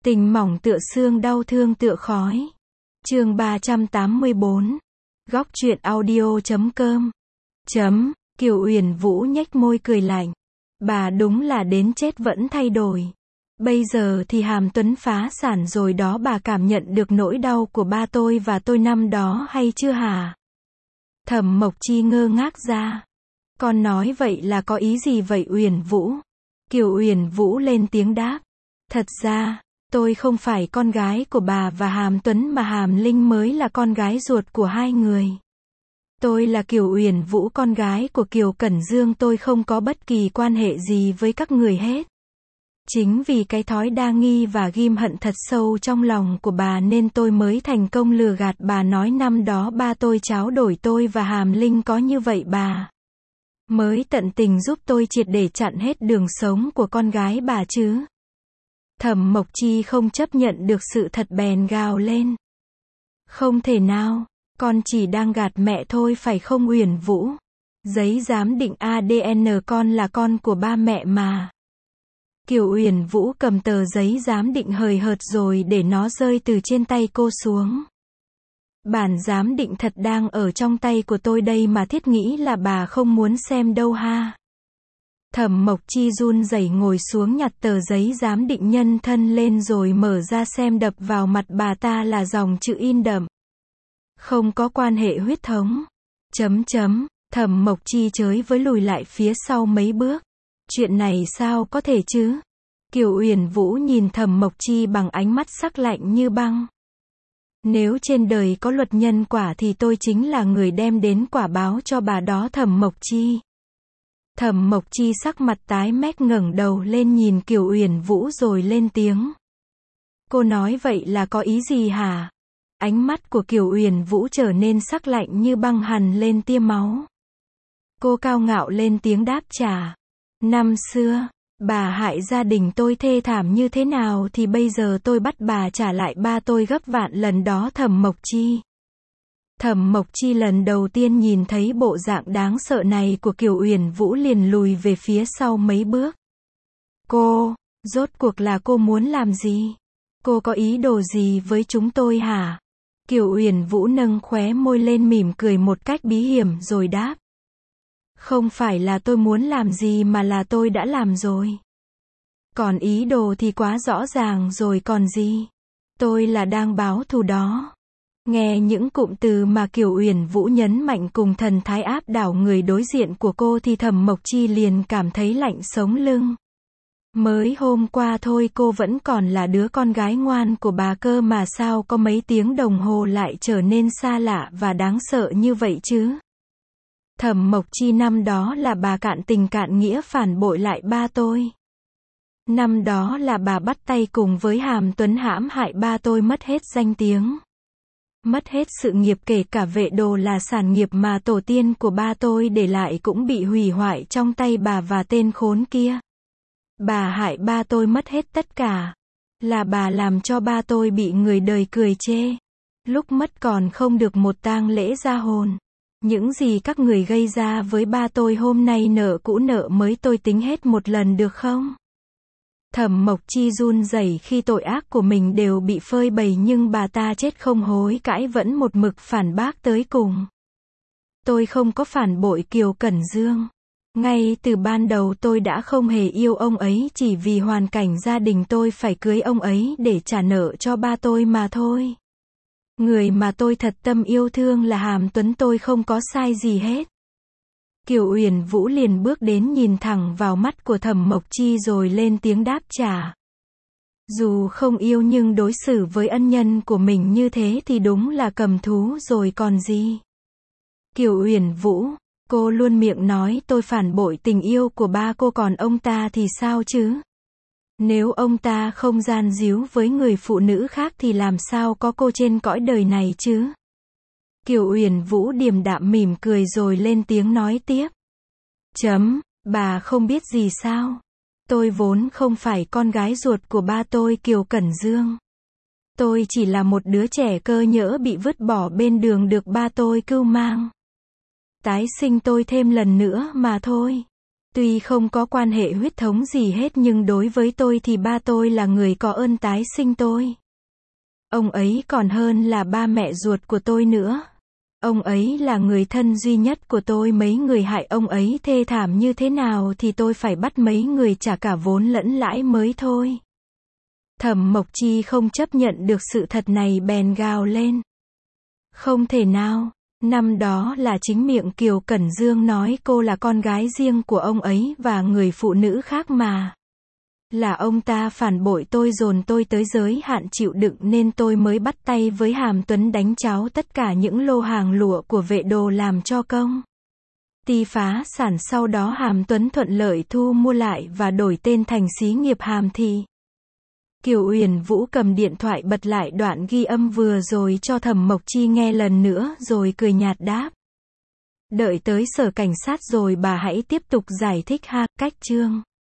Tình mỏng tựa xương, đau thương tựa khói. Chương 384. Góc truyện audio.com. Kiều Uyển Vũ nhếch môi cười lạnh. Bà đúng là đến chết vẫn thay đổi. Bây giờ thì Hàm Tuấn phá sản rồi đó, bà cảm nhận được nỗi đau của ba tôi và tôi năm đó hay chưa hả? Thẩm Mộc Chi ngơ ngác ra. Con nói vậy là có ý gì vậy Uyển Vũ? Kiều Uyển Vũ lên tiếng đáp. Thật ra, tôi không phải con gái của bà và Hàm Tuấn mà Hàm Linh mới là con gái ruột của hai người. Tôi là Kiều Uyển Vũ, con gái của Kiều Cẩn Dương, tôi không có bất kỳ quan hệ gì với các người hết. Chính vì cái thói đa nghi và ghim hận thật sâu trong lòng của bà nên tôi mới thành công lừa gạt bà, nói năm đó ba tôi tráo đổi tôi và Hàm Linh, có như vậy bà mới tận tình giúp tôi triệt để chặn hết đường sống của con gái bà chứ. Thẩm Mộc Chi không chấp nhận được sự thật bèn gào lên. Không thể nào, con chỉ đang gạt mẹ thôi phải không Uyển Vũ? Giấy giám định ADN con là con của ba mẹ mà. Kiều Uyển Vũ cầm tờ giấy giám định hời hợt rồi để nó rơi từ trên tay cô xuống. Bản giám định thật đang ở trong tay của tôi đây mà, thiết nghĩ là bà không muốn xem đâu ha. Thẩm Mộc Chi run rẩy ngồi xuống nhặt tờ giấy giám định nhân thân lên rồi mở ra xem, đập vào mặt bà ta là dòng chữ in đậm. Không có quan hệ huyết thống. Thẩm Mộc Chi chới với lùi lại phía sau mấy bước. Chuyện này sao có thể chứ? Kiều Uyển Vũ nhìn Thẩm Mộc Chi bằng ánh mắt sắc lạnh như băng. Nếu trên đời có luật nhân quả thì tôi chính là người đem đến quả báo cho bà đó Thẩm Mộc Chi. Thẩm Mộc Chi sắc mặt tái mét ngẩng đầu lên nhìn Kiều Uyển Vũ rồi lên tiếng. Cô nói vậy là có ý gì hả? Ánh mắt của Kiều Uyển Vũ trở nên sắc lạnh như băng, hằn lên tia máu. Cô cao ngạo lên tiếng đáp trả. Năm xưa, bà hại gia đình tôi thê thảm như thế nào thì bây giờ tôi bắt bà trả lại ba tôi gấp vạn lần đó Thẩm Mộc Chi. Thẩm Mộc Chi lần đầu tiên nhìn thấy bộ dạng đáng sợ này của Kiều Uyển Vũ liền lùi về phía sau mấy bước. Cô, rốt cuộc là cô muốn làm gì? Cô có ý đồ gì với chúng tôi hả? Kiều Uyển Vũ nâng khóe môi lên mỉm cười một cách bí hiểm rồi đáp. Không phải là tôi muốn làm gì mà là tôi đã làm rồi. Còn ý đồ thì quá rõ ràng rồi còn gì. Tôi là đang báo thù đó. Nghe những cụm từ mà Kiều Uyển Vũ nhấn mạnh cùng thần thái áp đảo người đối diện của cô thì Thẩm Mộc Chi liền cảm thấy lạnh sống lưng. Mới hôm qua thôi cô vẫn còn là đứa con gái ngoan của bà cơ mà sao có mấy tiếng đồng hồ lại trở nên xa lạ và đáng sợ như vậy chứ? Thẩm Mộc Chi, năm đó là bà cạn tình cạn nghĩa phản bội lại ba tôi. Năm đó là bà bắt tay cùng với Hàm Tuấn hãm hại ba tôi, mất hết danh tiếng. Mất hết sự nghiệp, kể cả Vệ Đồ là sản nghiệp mà tổ tiên của ba tôi để lại cũng bị hủy hoại trong tay bà và tên khốn kia. Bà hại ba tôi mất hết tất cả. Là bà làm cho ba tôi bị người đời cười chê. Lúc mất còn không được một tang lễ ra hồn. Những gì các người gây ra với ba tôi hôm nay nợ cũ nợ mới tôi tính hết một lần được không? Thẩm Mộc Chi run rẩy khi tội ác của mình đều bị phơi bày nhưng bà ta chết không hối cãi, vẫn một mực phản bác tới cùng. Tôi không có phản bội Kiều Cẩn Dương. Ngay từ ban đầu tôi đã không hề yêu ông ấy, chỉ vì hoàn cảnh gia đình tôi phải cưới ông ấy để trả nợ cho ba tôi mà thôi. Người mà tôi thật tâm yêu thương là Hàm Tuấn, tôi không có sai gì hết. Kiều Uyển Vũ liền bước đến nhìn thẳng vào mắt của Thẩm Mộc Chi rồi lên tiếng đáp trả. Dù không yêu nhưng đối xử với ân nhân của mình như thế thì đúng là cầm thú rồi còn gì. Kiều Uyển Vũ, cô luôn miệng nói tôi phản bội tình yêu của ba cô, còn ông ta thì sao chứ? Nếu ông ta không gian díu với người phụ nữ khác thì làm sao có cô trên cõi đời này chứ? Kiều Uyển Vũ điềm đạm mỉm cười rồi lên tiếng nói tiếp. Bà không biết gì sao? Tôi vốn không phải con gái ruột của ba tôi Kiều Cẩn Dương. Tôi chỉ là một đứa trẻ cơ nhỡ bị vứt bỏ bên đường được ba tôi cưu mang. Tái sinh tôi thêm lần nữa mà thôi. Tuy không có quan hệ huyết thống gì hết nhưng đối với tôi thì ba tôi là người có ơn tái sinh tôi. Ông ấy còn hơn là ba mẹ ruột của tôi nữa. Ông ấy là người thân duy nhất của tôi, mấy người hại ông ấy thê thảm như thế nào thì tôi phải bắt mấy người trả cả vốn lẫn lãi mới thôi. Thẩm Mộc Chi không chấp nhận được sự thật này bèn gào lên. Không thể nào, năm đó là chính miệng Kiều Cẩn Dương nói cô là con gái riêng của ông ấy và người phụ nữ khác mà. Là ông ta phản bội tôi, dồn tôi tới giới hạn chịu đựng nên tôi mới bắt tay với Hàm Tuấn đánh cháo tất cả những lô hàng lụa của Vệ Đồ làm cho công ty phá sản, sau đó Hàm Tuấn thuận lợi thu mua lại và đổi tên thành xí nghiệp Hàm Thị. Kiều Uyển Vũ cầm điện thoại bật lại đoạn ghi âm vừa rồi cho Thẩm Mộc Chi nghe lần nữa rồi cười nhạt đáp. Đợi tới sở cảnh sát rồi bà hãy tiếp tục giải thích ha, cách chương.